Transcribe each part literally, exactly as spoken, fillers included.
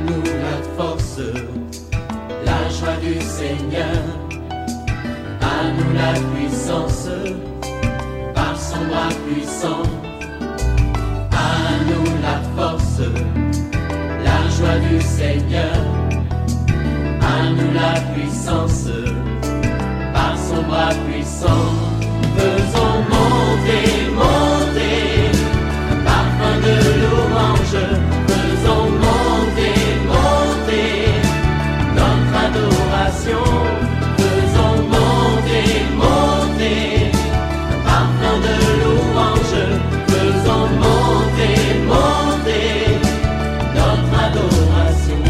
nous la force, la joie du Seigneur. À nous la puissance, par son bras puissant. À nous la force, la joie du Seigneur. À nous la puissance, par son bras puissant. Faisons monter, monter, un parfum de louange. Faisons monter, monter, notre adoration. Faisons monter, monter, un parfum de louange. Faisons monter, monter, notre adoration.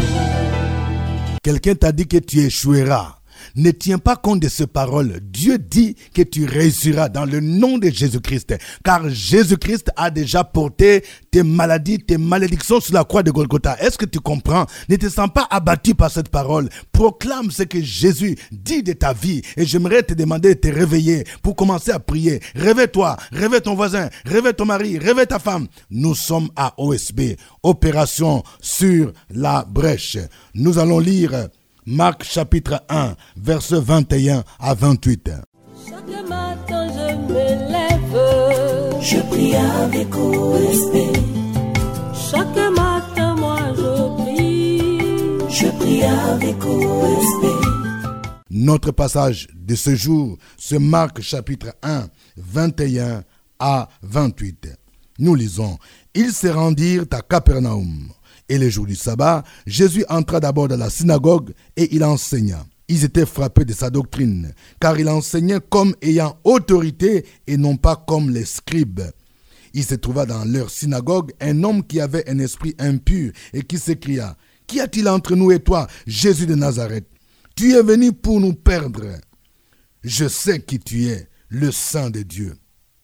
Quelqu'un t'a dit que tu échoueras. Ne tiens pas compte de ces paroles. Dieu dit que tu réussiras dans le nom de Jésus-Christ. Car Jésus-Christ a déjà porté tes maladies, tes malédictions sur la croix de Golgotha. Est-ce que tu comprends? Ne te sens pas abattu par cette parole. Proclame ce que Jésus dit de ta vie. Et j'aimerais te demander de te réveiller pour commencer à prier. Réveille-toi, réveille ton voisin, réveille ton mari, réveille ta femme. Nous sommes à O S B, Opération sur la brèche. Nous allons lire Marc chapitre un, versets vingt et un à vingt-huit. Chaque matin je me lève, je prie avec O S B. Chaque matin moi je prie, je prie avec O S B. Notre passage de ce jour, c'est Marc chapitre un, vingt et un à vingt-huit. Nous lisons, ils se rendirent à Capernaum. Et le jour du sabbat, Jésus entra d'abord dans la synagogue et il enseigna. Ils étaient frappés de sa doctrine, car il enseignait comme ayant autorité et non pas comme les scribes. Il se trouva dans leur synagogue un homme qui avait un esprit impur et qui s'écria, « Qu'y a-t-il entre nous et toi, Jésus de Nazareth? Tu es venu pour nous perdre. Je sais qui tu es, le Saint de Dieu. »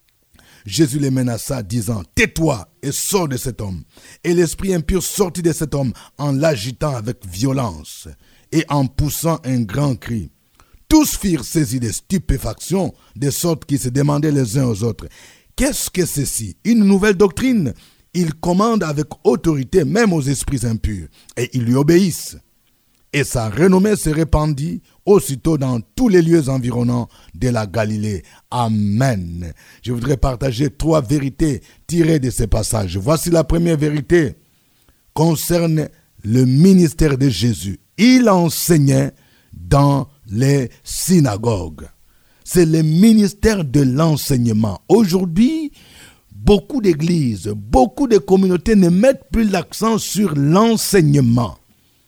Jésus les menaça, disant, « Tais-toi et sors de cet homme. » Et l'esprit impur sortit de cet homme en l'agitant avec violence et en poussant un grand cri. Tous firent saisis de stupéfaction, de sorte qu'ils se demandaient les uns aux autres, « Qu'est-ce que ceci? Une nouvelle doctrine ?» Il commande avec autorité même aux esprits impurs, et ils lui obéissent. Et sa renommée se répandit aussitôt dans tous les lieux environnants de la Galilée. Amen. Je voudrais partager trois vérités tirées de ces passages. Voici la première vérité concerne le ministère de Jésus. Il enseignait dans les synagogues. C'est le ministère de l'enseignement. Aujourd'hui, beaucoup d'églises, beaucoup de communautés ne mettent plus l'accent sur l'enseignement.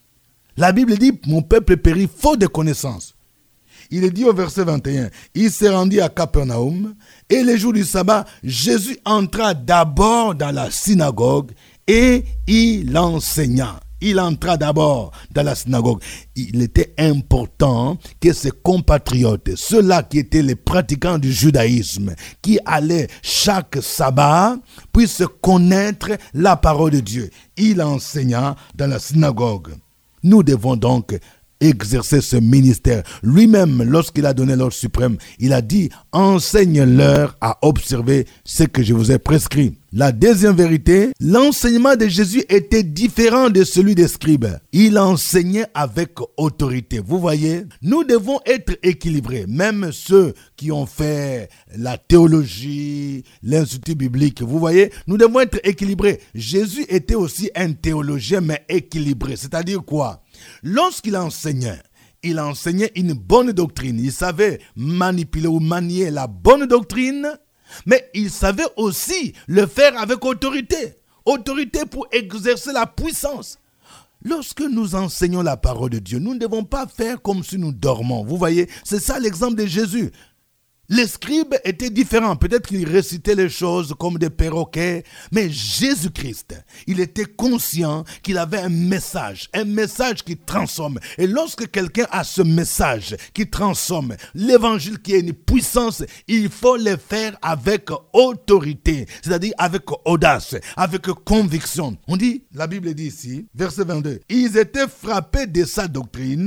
La Bible dit, mon peuple périt faute de connaissances. Il est dit au verset vingt et un, il s'est rendu à Capernaum et le jour du sabbat, Jésus entra d'abord dans la synagogue et il enseigna. Il entra d'abord dans la synagogue. Il était important que ses compatriotes, ceux-là qui étaient les pratiquants du judaïsme, qui allaient chaque sabbat, puissent connaître la parole de Dieu. Il enseigna dans la synagogue. Nous devons donc exercer ce ministère. Lui-même, lorsqu'il a donné l'ordre suprême, il a dit « Enseigne-leur à observer ce que je vous ai prescrit ». La deuxième vérité, l'enseignement de Jésus était différent de celui des scribes. Il enseignait avec autorité. Vous voyez, nous devons être équilibrés. Même ceux qui ont fait la théologie, l'institut biblique, vous voyez, nous devons être équilibrés. Jésus était aussi un théologien, mais équilibré. C'est-à-dire quoi? Lorsqu'il enseignait, il enseignait une bonne doctrine. Il savait manipuler ou manier la bonne doctrine, mais il savait aussi le faire avec autorité. Autorité pour exercer la puissance. Lorsque nous enseignons la parole de Dieu, nous ne devons pas faire comme si nous dormons. Vous voyez, c'est ça l'exemple de Jésus. Les scribes étaient différents. Peut-être qu'ils récitaient les choses comme des perroquets. Mais Jésus-Christ, il était conscient qu'il avait un message. Un message qui transforme. Et lorsque quelqu'un a ce message qui transforme, l'évangile qui est une puissance, il faut le faire avec autorité. C'est-à-dire avec audace, avec conviction. On dit, la Bible dit ici, verset vingt-deux, ils étaient frappés de sa doctrine,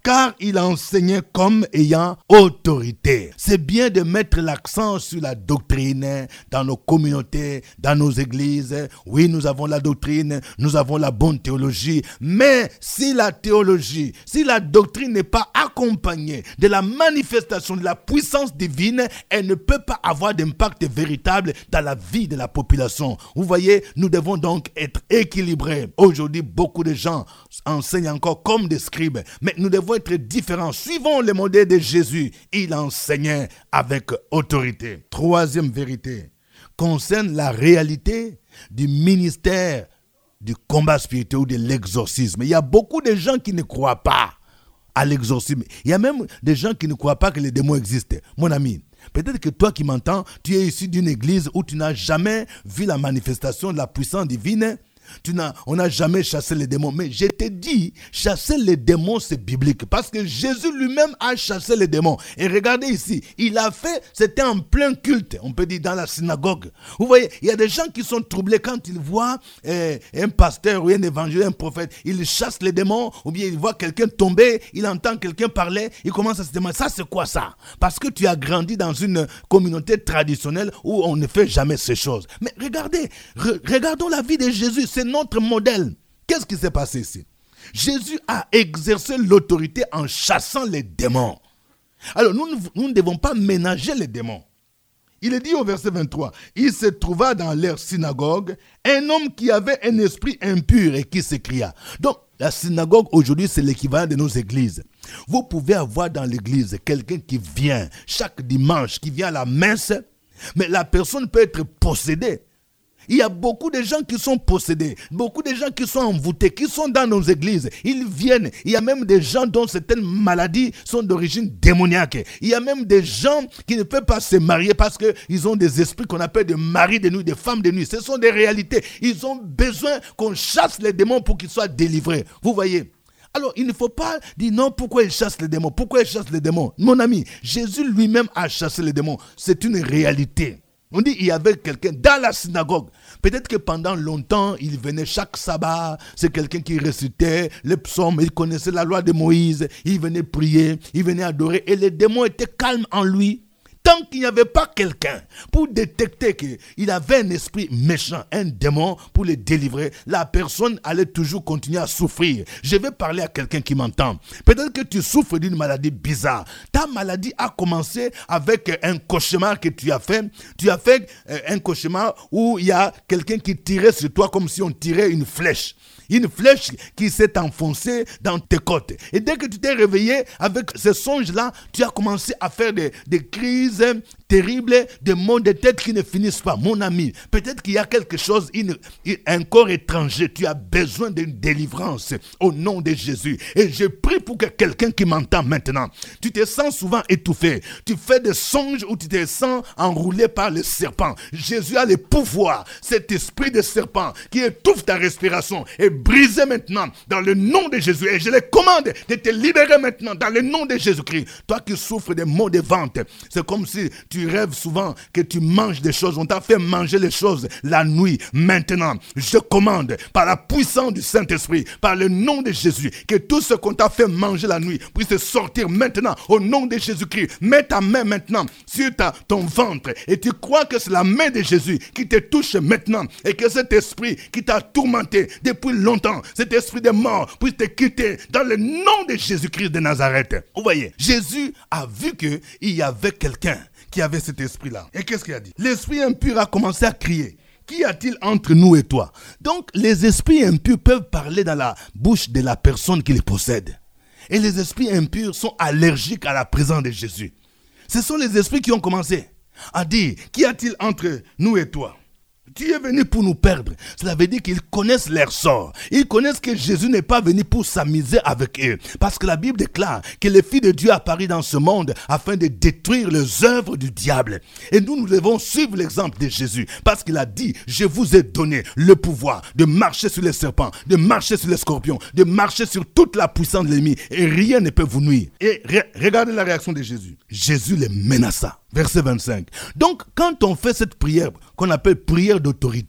car il enseignait comme ayant autorité. C'est bien de mettre l'accent sur la doctrine dans nos communautés, dans nos églises. Oui, nous avons la doctrine, nous avons la bonne théologie, mais si la théologie, si la doctrine n'est pas accompagnée de la manifestation de la puissance divine, elle ne peut pas avoir d'impact véritable dans la vie de la population. Vous voyez, nous devons donc être équilibrés. Aujourd'hui, beaucoup de gens enseignent encore comme des scribes, mais nous devons être différents. Suivons le modèle de Jésus. Il enseignait avec autorité. Troisième vérité concerne la réalité du ministère du combat spirituel ou de l'exorcisme. Il y a beaucoup de gens qui ne croient pas à l'exorcisme. Il y a même des gens qui ne croient pas que les démons existent. Mon ami, peut-être que toi qui m'entends, tu es issu d'une église où tu n'as jamais vu la manifestation de la puissance divine. Tu n'as, on n'a jamais chassé les démons. Mais je te dis, chasser les démons, c'est biblique. Parce que Jésus lui-même a chassé les démons. Et regardez ici, il a fait, c'était en plein culte, on peut dire dans la synagogue. Vous voyez, il y a des gens qui sont troublés quand ils voient euh, un pasteur ou un évangéliste, un prophète. Ils chassent les démons, ou bien ils voient quelqu'un tomber, il entend quelqu'un parler, il commence à se demander, ça c'est quoi ça? Parce que tu as grandi dans une communauté traditionnelle où on ne fait jamais ces choses. Mais regardez, re- regardons la vie de Jésus. C'est notre modèle. Qu'est-ce qui s'est passé ici? Jésus a exercé l'autorité en chassant les démons. Alors, nous, nous ne devons pas ménager les démons. Il est dit au verset vingt-trois, il se trouva dans leur synagogue un homme qui avait un esprit impur et qui s'écria. Donc, la synagogue aujourd'hui, c'est l'équivalent de nos églises. Vous pouvez avoir dans l'église quelqu'un qui vient chaque dimanche, qui vient à la messe, mais la personne peut être possédée. Il y a beaucoup de gens qui sont possédés, beaucoup de gens qui sont envoûtés, qui sont dans nos églises. Ils viennent. Il y a même des gens dont certaines maladies sont d'origine démoniaque. Il y a même des gens qui ne peuvent pas se marier parce qu'ils ont des esprits qu'on appelle des maris de nuit, des femmes de nuit. Ce sont des réalités. Ils ont besoin qu'on chasse les démons pour qu'ils soient délivrés. Vous voyez? Alors, il ne faut pas dire non, pourquoi il chasse les démons? Pourquoi il chasse les démons? Mon ami, Jésus lui-même a chassé les démons. C'est une réalité. On dit qu'il y avait quelqu'un dans la synagogue. Peut-être que pendant longtemps, il venait chaque sabbat. C'est quelqu'un qui récitait les psaumes. Il connaissait la loi de Moïse. Il venait prier. Il venait adorer. Et les démons étaient calmes en lui. Tant qu'il n'y avait pas quelqu'un pour détecter qu'il avait un esprit méchant, un démon, pour le délivrer, la personne allait toujours continuer à souffrir. Je vais parler à quelqu'un qui m'entend. Peut-être que tu souffres d'une maladie bizarre. Ta maladie a commencé avec un cauchemar que tu as fait. Tu as fait un cauchemar où il y a quelqu'un qui tirait sur toi comme si on tirait une flèche. Une flèche qui s'est enfoncée dans tes côtes. Et dès que tu t'es réveillé avec ce songe-là, tu as commencé à faire des, des crises terribles, des maux de tête qui ne finissent pas. Mon ami, peut-être qu'il y a quelque chose, une, un corps étranger. Tu as besoin d'une délivrance au nom de Jésus. Et je prie pour que quelqu'un qui m'entend maintenant, tu te sens souvent étouffé. Tu fais des songes où tu te sens enroulé par le serpent. Jésus a le pouvoir, cet esprit de serpent qui étouffe ta respiration et brisé maintenant dans le nom de Jésus. Et je les commande de te libérer maintenant dans le nom de Jésus-Christ. Toi qui souffres des maux de ventre, c'est comme si tu rêves souvent que tu manges des choses. On t'a fait manger les choses la nuit. Maintenant, je commande par la puissance du Saint-Esprit, par le nom de Jésus, que tout ce qu'on t'a fait manger la nuit puisse sortir maintenant au nom de Jésus-Christ. Mets ta main maintenant sur ta, ton ventre et tu crois que c'est la main de Jésus qui te touche maintenant et que cet esprit qui t'a tourmenté depuis longtemps, cet esprit de mort puisse te quitter dans le nom de Jésus-Christ de Nazareth. Vous voyez, Jésus a vu qu'il y avait quelqu'un qui avait cet esprit-là. Et qu'est-ce qu'il a dit? L'esprit impur a commencé à crier. Qu'y a-t-il entre nous et toi? Donc, les esprits impurs peuvent parler dans la bouche de la personne qui les possède. Et les esprits impurs sont allergiques à la présence de Jésus. Ce sont les esprits qui ont commencé à dire, qu'y a-t-il entre nous et toi? Tu es venu pour nous perdre. Cela veut dire qu'ils connaissent leur sort. Ils connaissent que Jésus n'est pas venu pour s'amuser avec eux. Parce que la Bible déclare que le Fils de Dieu apparut dans ce monde afin de détruire les œuvres du diable. Et nous, nous devons suivre l'exemple de Jésus. Parce qu'il a dit, je vous ai donné le pouvoir de marcher sur les serpents, de marcher sur les scorpions, de marcher sur toute la puissance de l'ennemi. Et rien ne peut vous nuire. Et re- regardez la réaction de Jésus. Jésus les menaça. Verset vingt-cinq. Donc, quand on fait cette prière qu'on appelle prière d'autorité,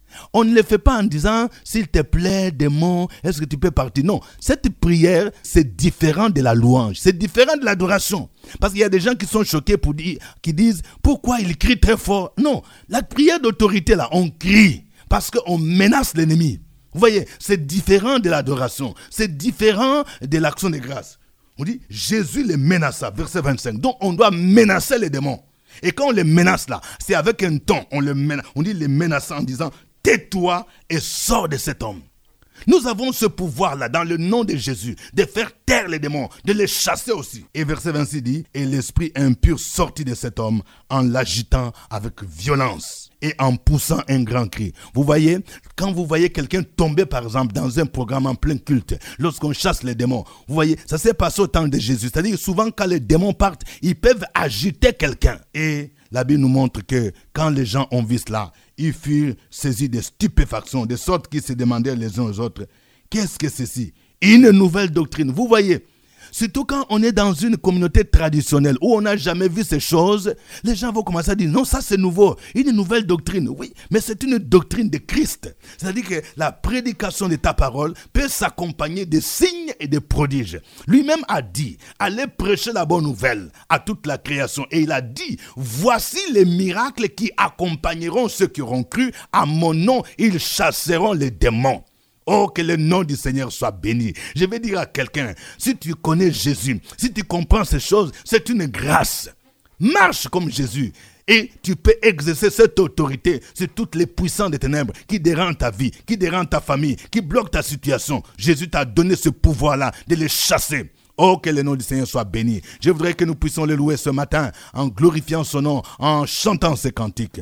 On ne le fait pas en disant, s'il te plaît, démon, est-ce que tu peux partir? Non, cette prière, c'est différent de la louange, c'est différent de l'adoration. Parce qu'il y a des gens qui sont choqués, pour dire, qui disent, pourquoi il crie très fort? Non, la prière d'autorité, là, on crie parce qu'on menace l'ennemi. Vous voyez, c'est différent de l'adoration, c'est différent de l'action de grâce. On dit, Jésus les menaça, verset vingt-cinq. Donc, on doit menacer les démons. Et quand on les menace là, c'est avec un ton, on, les menace, on dit les menacer en disant, tais-toi et sors de cet homme. Nous avons ce pouvoir-là, dans le nom de Jésus, de faire taire les démons, de les chasser aussi. Et verset vingt-six dit, et l'esprit impur sortit de cet homme en l'agitant avec violence et en poussant un grand cri. Vous voyez, quand vous voyez quelqu'un tomber par exemple dans un programme en plein culte, lorsqu'on chasse les démons, vous voyez, ça s'est passé au temps de Jésus. C'est-à-dire souvent quand les démons partent, ils peuvent agiter quelqu'un. Et la Bible nous montre que quand les gens ont vu cela, ils furent saisis de stupéfaction, de sorte qu'ils se demandaient les uns aux autres, qu'est-ce que c'est ceci? Une nouvelle doctrine. Vous voyez, surtout quand on est dans une communauté traditionnelle où on n'a jamais vu ces choses, les gens vont commencer à dire, non, ça c'est nouveau, une nouvelle doctrine. Oui, mais c'est une doctrine de Christ. C'est-à-dire que la prédication de ta parole peut s'accompagner de signes et de prodiges. Lui-même a dit, allez prêcher la bonne nouvelle à toute la création. Et il a dit, voici les miracles qui accompagneront ceux qui auront cru. À mon nom, ils chasseront les démons. Oh, que le nom du Seigneur soit béni. Je vais dire à quelqu'un, si tu connais Jésus, si tu comprends ces choses, c'est une grâce. Marche comme Jésus et tu peux exercer cette autorité sur toutes les puissances des ténèbres qui dérangent ta vie, qui dérangent ta famille, qui bloquent ta situation. Jésus t'a donné ce pouvoir-là de les chasser. Oh, que le nom du Seigneur soit béni. Je voudrais que nous puissions le louer ce matin en glorifiant son nom, en chantant ces cantiques.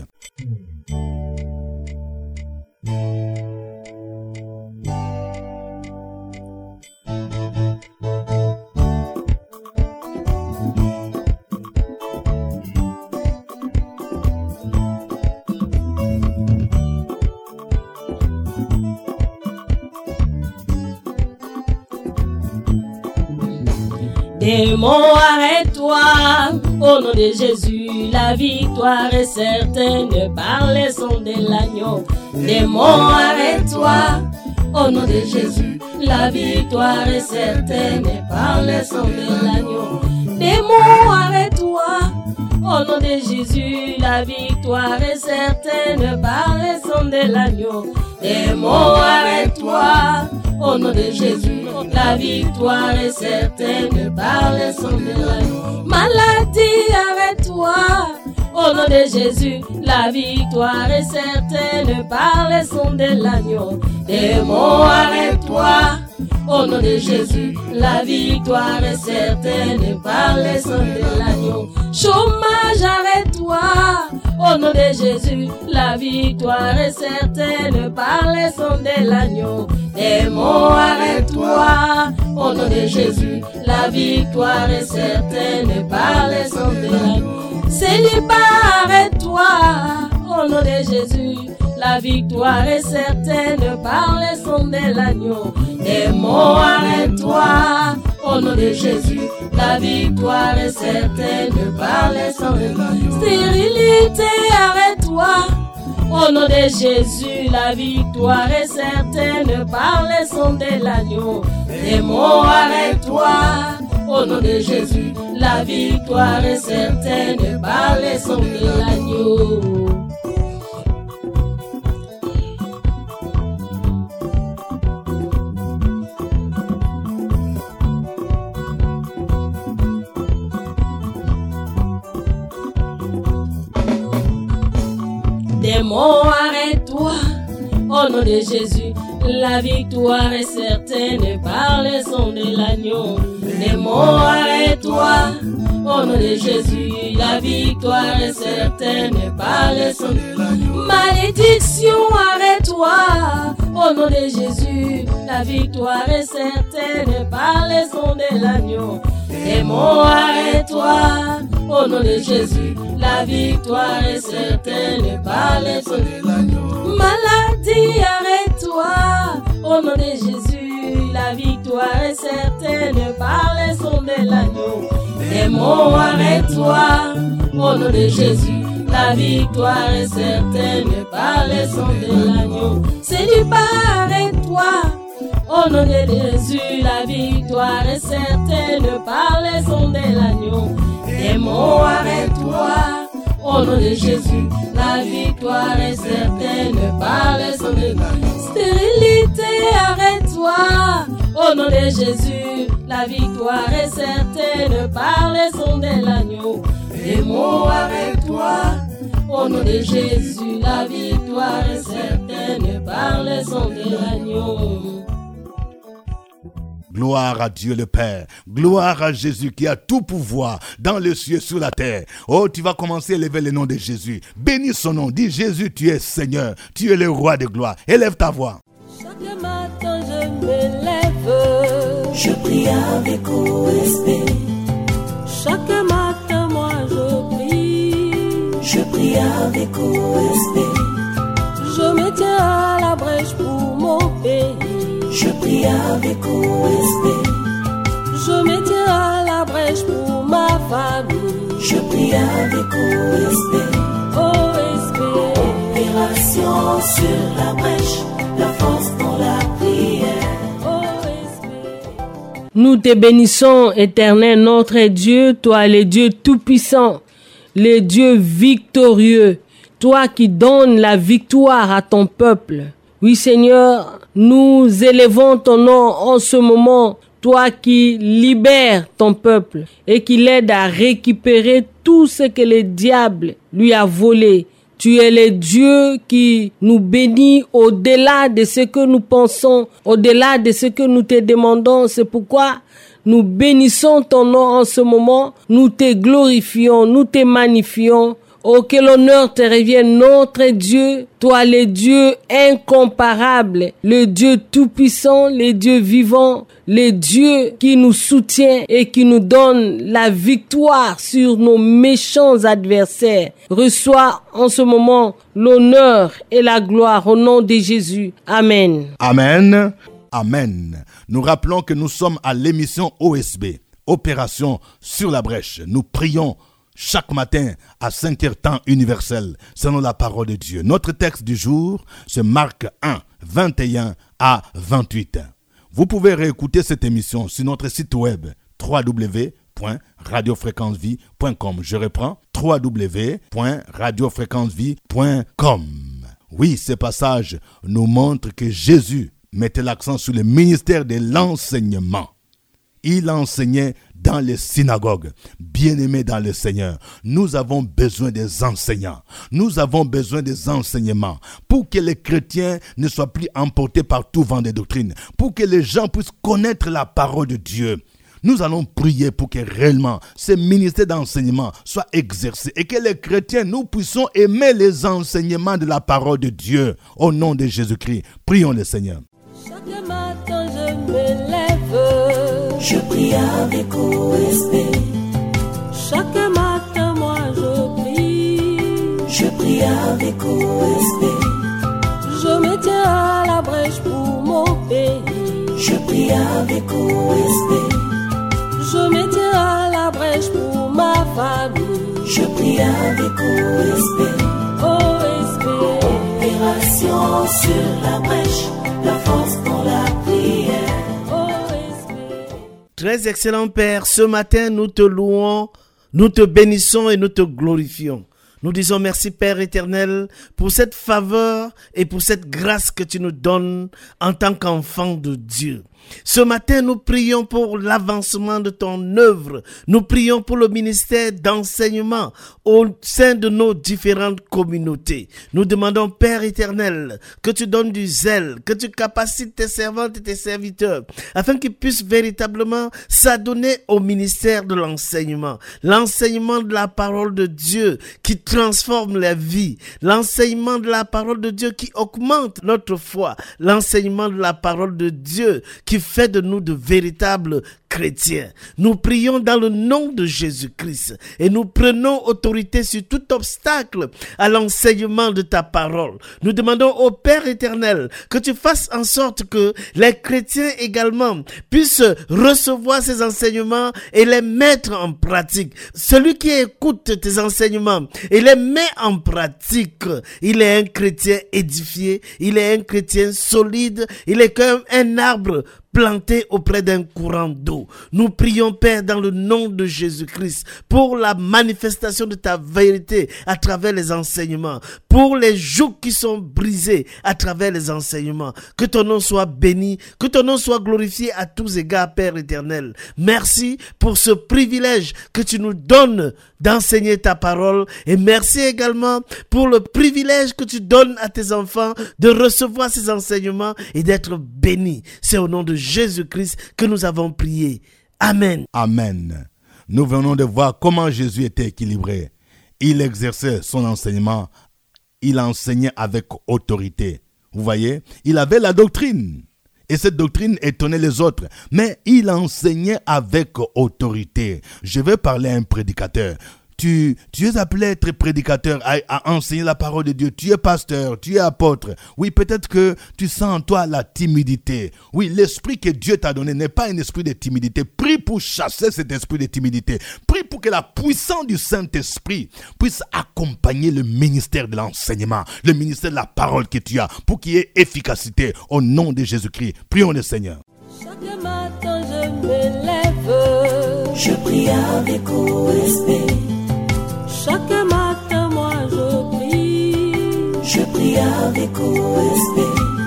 Démon, arrête-toi, au nom de Jésus, la victoire est certaine par les sons de l'agneau. Démon, arrête-toi, au nom de Jésus, la victoire est certaine par les sons de l'agneau. Démon, arrête-toi, au nom de Jésus, la victoire est certaine par les sons de l'agneau. Démon, arrête-toi, au nom de Jésus, la victoire est certaine par les sons de l'agneau. Maladie, arrête-toi, au nom de Jésus, la victoire est certaine par les sons de l'agneau. Démon, arrête-toi, au nom de Jésus, la victoire est certaine par les sons de l'agneau. Chômage, arrête-toi, au nom de Jésus, la victoire est certaine par les sons de l'agneau. Démon, arrête-toi, au nom de Jésus, la victoire est certaine par les sons de l'agneau. Célibat, arrête-toi, au nom de Jésus, la victoire est certaine par les sons de l'agneau. Démon, arrête-toi, au nom de Jésus, la victoire est certaine par les sons de l'agneau. Stérilité, arrête-toi, au nom de Jésus, la victoire est certaine par les sons de l'agneau. Démon, arrête-toi, au nom de Jésus, la victoire est certaine par les sons de l'agneau. Démon, arrête-toi, au nom de Jésus, la victoire est certaine par les sons de l'agneau. Démon, arrête-toi, au nom de Jésus, la victoire est certaine par les sons de l'agneau. Malédiction, arrête-toi, au nom de Jésus, la victoire est certaine par les sons de l'agneau. Démon, arrête-toi, au nom de Jésus, la victoire est certaine par les sons de l'agneau. Maladie, arrête-toi, au nom de Jésus, la victoire est certaine par les sons de l'agneau. Démon, arrête-toi, au nom de Jésus, la victoire est certaine par le sang de l'agneau. Seigneur, arrête-toi. Au nom de Jésus, la victoire est certaine par le sang de l'agneau. Démon, arrête-toi. Au nom de Jésus, la victoire est certaine par le sang de l'agneau. Stérilité, arrête-toi. Au nom de Jésus, la victoire est certaine par le sang de l'agneau. Démon, arrête-toi. Au nom de Jésus, la victoire est certaine par le sang de l'agneau. Gloire à Dieu le Père, gloire à Jésus qui a tout pouvoir dans les cieux et sur la terre. Oh, tu vas commencer à élever le nom de Jésus. Bénis son nom, dis Jésus, tu es Seigneur, tu es le roi de gloire. Élève ta voix. Chaque matin je me lève, Je prie avec O S P. chaque matin moi je prie, Je prie avec O S P. je me tiens à la brèche pour mon pays. Je prie avec O S P. Je me tiens à la brèche pour ma famille. Je prie avec O S P. O S P, Opération sur la brèche, la force dans la prière. O S P. Nous te bénissons, Éternel, notre Dieu, toi le Dieu tout-puissant, le Dieu victorieux, toi qui donnes la victoire à ton peuple. Oui, Seigneur, nous élevons ton nom en ce moment, toi qui libères ton peuple et qui l'aide à récupérer tout ce que le diable lui a volé. Tu es le Dieu qui nous bénit au-delà de ce que nous pensons, au-delà de ce que nous te demandons. C'est pourquoi nous bénissons ton nom en ce moment, nous te glorifions, nous te magnifions. Oh, que l'honneur te revienne, notre Dieu, toi le Dieu incomparable, le Dieu tout-puissant, le Dieu vivant, le Dieu qui nous soutient et qui nous donne la victoire sur nos méchants adversaires. Reçois en ce moment l'honneur et la gloire au nom de Jésus. Amen. Amen. Amen. Nous rappelons que nous sommes à l'émission O S B, Opération sur la brèche. Nous prions chaque matin à cinq heures temps universel, selon la parole de Dieu. Notre texte du jour, c'est Marc un, vingt et un à vingt-huit. Vous pouvez réécouter cette émission sur notre site web w w w point radio fréquence vie point com. Je reprends, w w w point radio fréquence vie point com. Oui, ce passage nous montre que Jésus mettait l'accent sur le ministère de l'enseignement. Il enseignait dans les synagogues. Bien-aimés dans le Seigneur, nous avons besoin des enseignants. Nous avons besoin des enseignements pour que les chrétiens ne soient plus emportés par tout vent de doctrine, pour que les gens puissent connaître la parole de Dieu. Nous allons prier pour que réellement ce ministère d'enseignement soit exercé et que les chrétiens, nous puissions aimer les enseignements de la parole de Dieu. Au nom de Jésus-Christ, prions le Seigneur. Chaque matin je me lève, Je prie avec O S P. chaque matin moi je prie, Je prie avec O S P. je me tiens à la brèche pour mon pays. Je prie avec O S P. Je me tiens à la brèche pour ma famille. Je prie avec O S P. O S P, Opération sur la brèche, la force dans la prière. O S P. Très excellent Père, ce matin nous te louons, nous te bénissons et nous te glorifions. Nous disons merci Père éternel pour cette faveur et pour cette grâce que tu nous donnes en tant qu'enfants de Dieu. Ce matin, nous prions pour l'avancement de ton œuvre. Nous prions pour le ministère d'enseignement au sein de nos différentes communautés. Nous demandons, Père éternel, que tu donnes du zèle, que tu capacites tes servantes et tes serviteurs, afin qu'ils puissent véritablement s'adonner au ministère de l'enseignement. L'enseignement de la parole de Dieu qui transforme la vie. L'enseignement de la parole de Dieu qui augmente notre foi. L'enseignement de la parole de Dieu qui fait de nous de véritables chrétiens. Nous prions dans le nom de Jésus-Christ et nous prenons autorité sur tout obstacle à l'enseignement de ta parole. Nous demandons au Père éternel que tu fasses en sorte que les chrétiens également puissent recevoir ces enseignements et les mettre en pratique. Celui qui écoute tes enseignements et et les met en pratique, il est un chrétien édifié, il est un chrétien solide, il est comme un arbre planté auprès d'un courant d'eau. Nous prions, Père, dans le nom de Jésus-Christ, pour la manifestation de ta vérité à travers les enseignements, pour les jougs qui sont brisés à travers les enseignements. Que ton nom soit béni, que ton nom soit glorifié à tous égards, Père éternel. Merci pour ce privilège que tu nous donnes d'enseigner ta parole, et merci également pour le privilège que tu donnes à tes enfants de recevoir ces enseignements et d'être bénis. C'est au nom de Jésus-Christ que nous avons prié. Amen. Amen. Nous venons de voir comment Jésus était équilibré. Il exerçait son enseignement, il enseignait avec autorité. Vous voyez, il avait la doctrine. Et cette doctrine étonnait les autres. Mais il enseignait avec autorité. Je vais parler à un prédicateur. Tu, tu es appelé à être prédicateur, à, à enseigner la parole de Dieu. Tu es pasteur, tu es apôtre. Oui, peut-être que tu sens en toi la timidité. Oui, l'esprit que Dieu t'a donné n'est pas un esprit de timidité. Prie pour chasser cet esprit de timidité. Prie pour que la puissance du Saint-Esprit puisse accompagner le ministère de l'enseignement, le ministère de la parole que tu as, pour qu'il y ait efficacité au nom de Jésus-Christ. Prions le Seigneur. Chaque matin je me lève, je prie avec O S P. Chaque matin moi je prie, je prie avec O S P.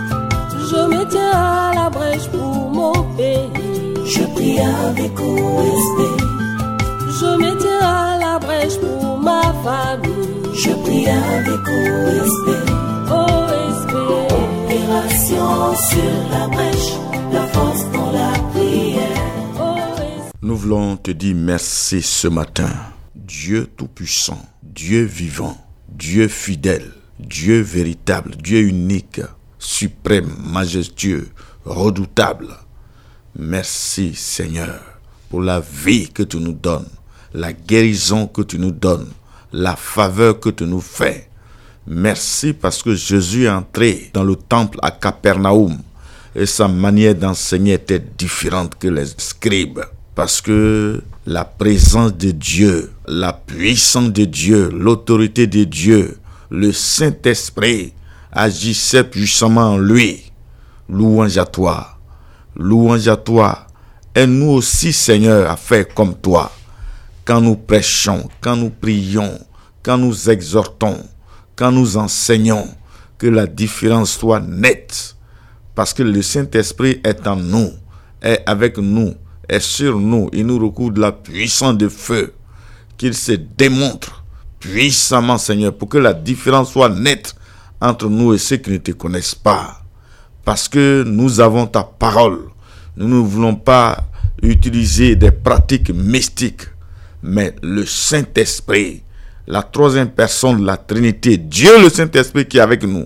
Je me tiens à la brèche pour mon pays, je prie avec O S P. Je me tiens à la brèche pour ma famille, je prie avec O S P. O S P. Opération sur la brèche, la force dans la prière. O S P. Nous voulons te dire merci ce matin. Dieu tout-puissant, Dieu vivant, Dieu fidèle, Dieu véritable, Dieu unique, suprême, majestueux, redoutable. Merci Seigneur pour la vie que tu nous donnes, la guérison que tu nous donnes, la faveur que tu nous fais. Merci parce que Jésus est entré dans le temple à Capernaum et sa manière d'enseigner était différente que les scribes. Parce que la présence de Dieu, la puissance de Dieu, l'autorité de Dieu, le Saint-Esprit agissait puissamment en lui. Louange à toi, louange à toi. Et nous aussi, Seigneur, à faire comme toi. Quand nous prêchons, quand nous prions, quand nous exhortons, quand nous enseignons, que la différence soit nette. Parce que le Saint-Esprit est en nous, est avec nous, est sur nous. Il nous recouvre de la puissance de feu. Qu'il se démontre puissamment, Seigneur, pour que la différence soit nette entre nous et ceux qui ne te connaissent pas. Parce que nous avons ta parole. Nous ne voulons pas utiliser des pratiques mystiques, mais le Saint-Esprit, la troisième personne de la Trinité, Dieu le Saint-Esprit qui est avec nous.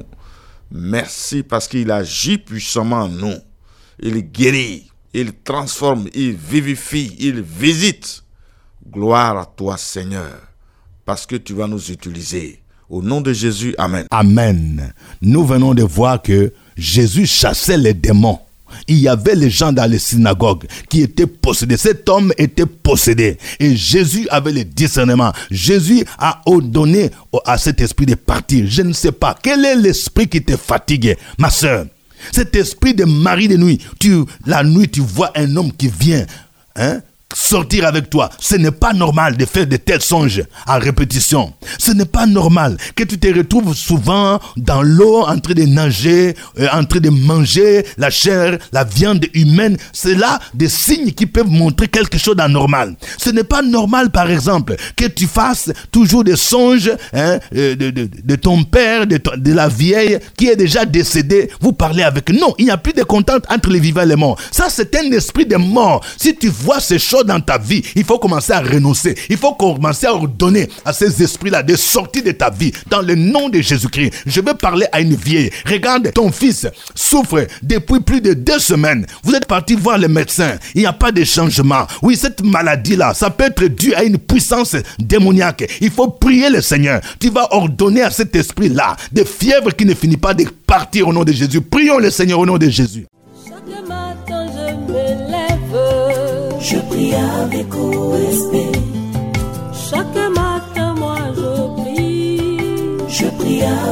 Merci parce qu'il agit puissamment en nous. Il guérit, il transforme, il vivifie, il visite. Gloire à toi, Seigneur, parce que tu vas nous utiliser. Au nom de Jésus, Amen. Amen. Nous venons de voir que Jésus chassait les démons. Il y avait les gens dans les synagogues qui étaient possédés. Cet homme était possédé. Et Jésus avait le discernement. Jésus a donné à cet esprit de partir. Je ne sais pas. Quel est l'esprit qui te fatigue, ma soeur? Cet esprit de mari de nuit. Tu, la nuit, tu vois un homme qui vient, hein, sortir avec toi. Ce n'est pas normal de faire de tels songes à répétition. Ce n'est pas normal que tu te retrouves souvent dans l'eau en train de nager, euh, en train de manger la chair, la viande humaine. C'est là des signes qui peuvent montrer quelque chose d'anormal. Ce n'est pas normal, par exemple, que tu fasses toujours des songes, hein, de, de, de, de ton père, de, ton, de la vieille qui est déjà décédée. Vous parlez avec. Non, il n'y a plus de contact entre les vivants et les morts. Ça, c'est un esprit de mort. Si tu vois ces choses dans ta vie, il faut commencer à renoncer. Il faut commencer à ordonner à ces esprits-là de sortir de ta vie dans le nom de Jésus-Christ. Je vais parler à une vieille. Regarde, ton fils souffre depuis plus de deux semaines. Vous êtes parti voir le médecin. Il n'y a pas de changement. Oui, cette maladie-là, ça peut être dû à une puissance démoniaque. Il faut prier le Seigneur. Tu vas ordonner à cet esprit-là de fièvre qui ne finit pas de partir au nom de Jésus. Prions le Seigneur au nom de Jésus. Chaque matin je me lève, je prie avec O S P. chaque matin moi je prie,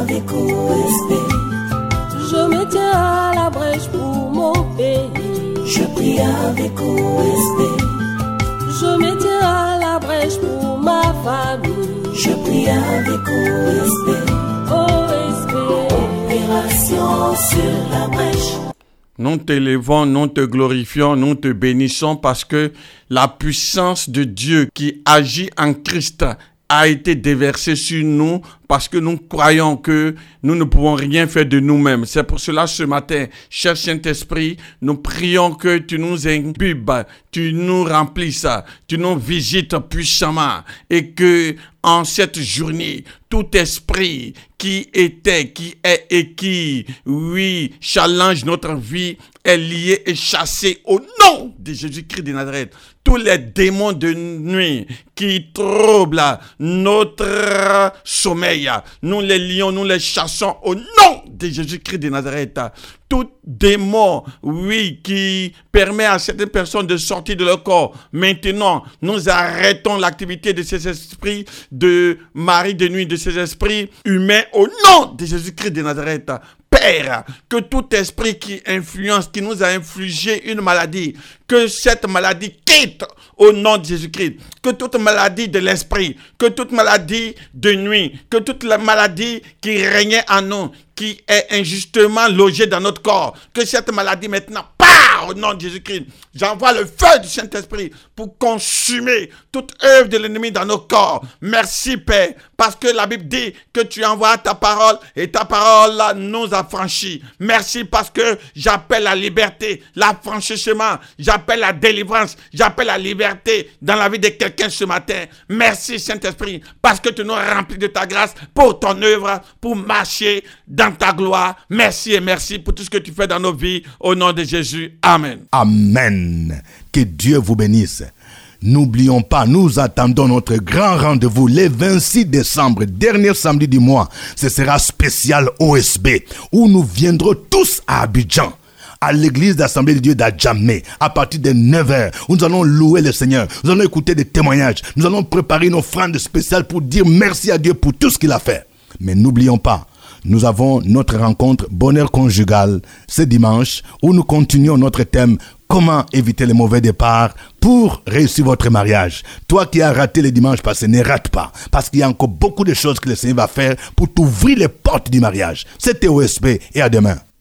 avec O S B. Je me tiens à la brèche pour mon pays. Je prie avec O S B. Je me tiens à la brèche pour ma famille. Je prie avec O S B. O S B. Opération sur la brèche. Nous t'élevons, nous te glorifions, nous te bénissons parce que la puissance de Dieu qui agit en Christ a été déversée sur nous parce que nous croyons que nous ne pouvons rien faire de nous-mêmes. C'est pour cela ce matin, cher Saint-Esprit, nous prions que tu nous imbibes, tu nous remplisses, tu nous visites puissamment et que en cette journée, tout esprit qui était, qui est et qui, oui, challenge notre vie est lié et chassé au nom de Jésus-Christ de Nazareth. Tous les démons de nuit qui troublent notre sommeil, nous les lions, nous les chassons au nom de Jésus-Christ de Nazareth. Tout démon, oui, qui permet à certaines personnes de sortir de leur corps. Maintenant, nous arrêtons l'activité de ces esprits de mari de nuit, de ces esprits humains au nom de Jésus-Christ de Nazareth. Père, que tout esprit qui influence, qui nous a infligé une maladie, que cette maladie quitte au nom de Jésus-Christ. Que toute maladie de l'esprit, que toute maladie de nuit, que toute la maladie qui régnait en nous, qui est injustement logée dans notre corps, que cette maladie maintenant part au nom de Jésus-Christ. J'envoie le feu du Saint-Esprit pour consumer toute œuvre de l'ennemi dans nos corps. Merci Père, parce que la Bible dit que tu envoies ta parole et ta parole nous a franchis. Merci parce que j'appelle la liberté, l'affranchissement, j'appelle la délivrance, j'appelle la liberté dans la vie de quelqu'un ce matin. Merci Saint-Esprit, parce que tu nous remplis de ta grâce pour ton œuvre, pour marcher dans ta gloire. Merci et merci pour tout ce que tu fais dans nos vies. Au nom de Jésus. Amen. Amen. Que Dieu vous bénisse. N'oublions pas, nous attendons notre grand rendez-vous le vingt-six décembre, dernier samedi du mois. Ce sera spécial O S B, où nous viendrons tous à Abidjan, à l'église d'Assemblée de Dieu d'Adjamé, à partir de neuf heures, où nous allons louer le Seigneur, nous allons écouter des témoignages, nous allons préparer une offrande spéciale pour dire merci à Dieu pour tout ce qu'il a fait. Mais n'oublions pas, nous avons notre rencontre Bonheur conjugal ce dimanche, où nous continuons notre thème comment éviter les mauvais départs pour réussir votre mariage. Toi qui as raté le dimanche passé, ne rate pas, parce qu'il y a encore beaucoup de choses que le Seigneur va faire pour t'ouvrir les portes du mariage. C'était O S B et à demain.